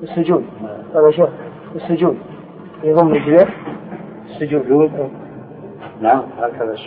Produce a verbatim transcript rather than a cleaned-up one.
السجود هذا شيخ السجود يضم رجليه السجود. نعم هكذا.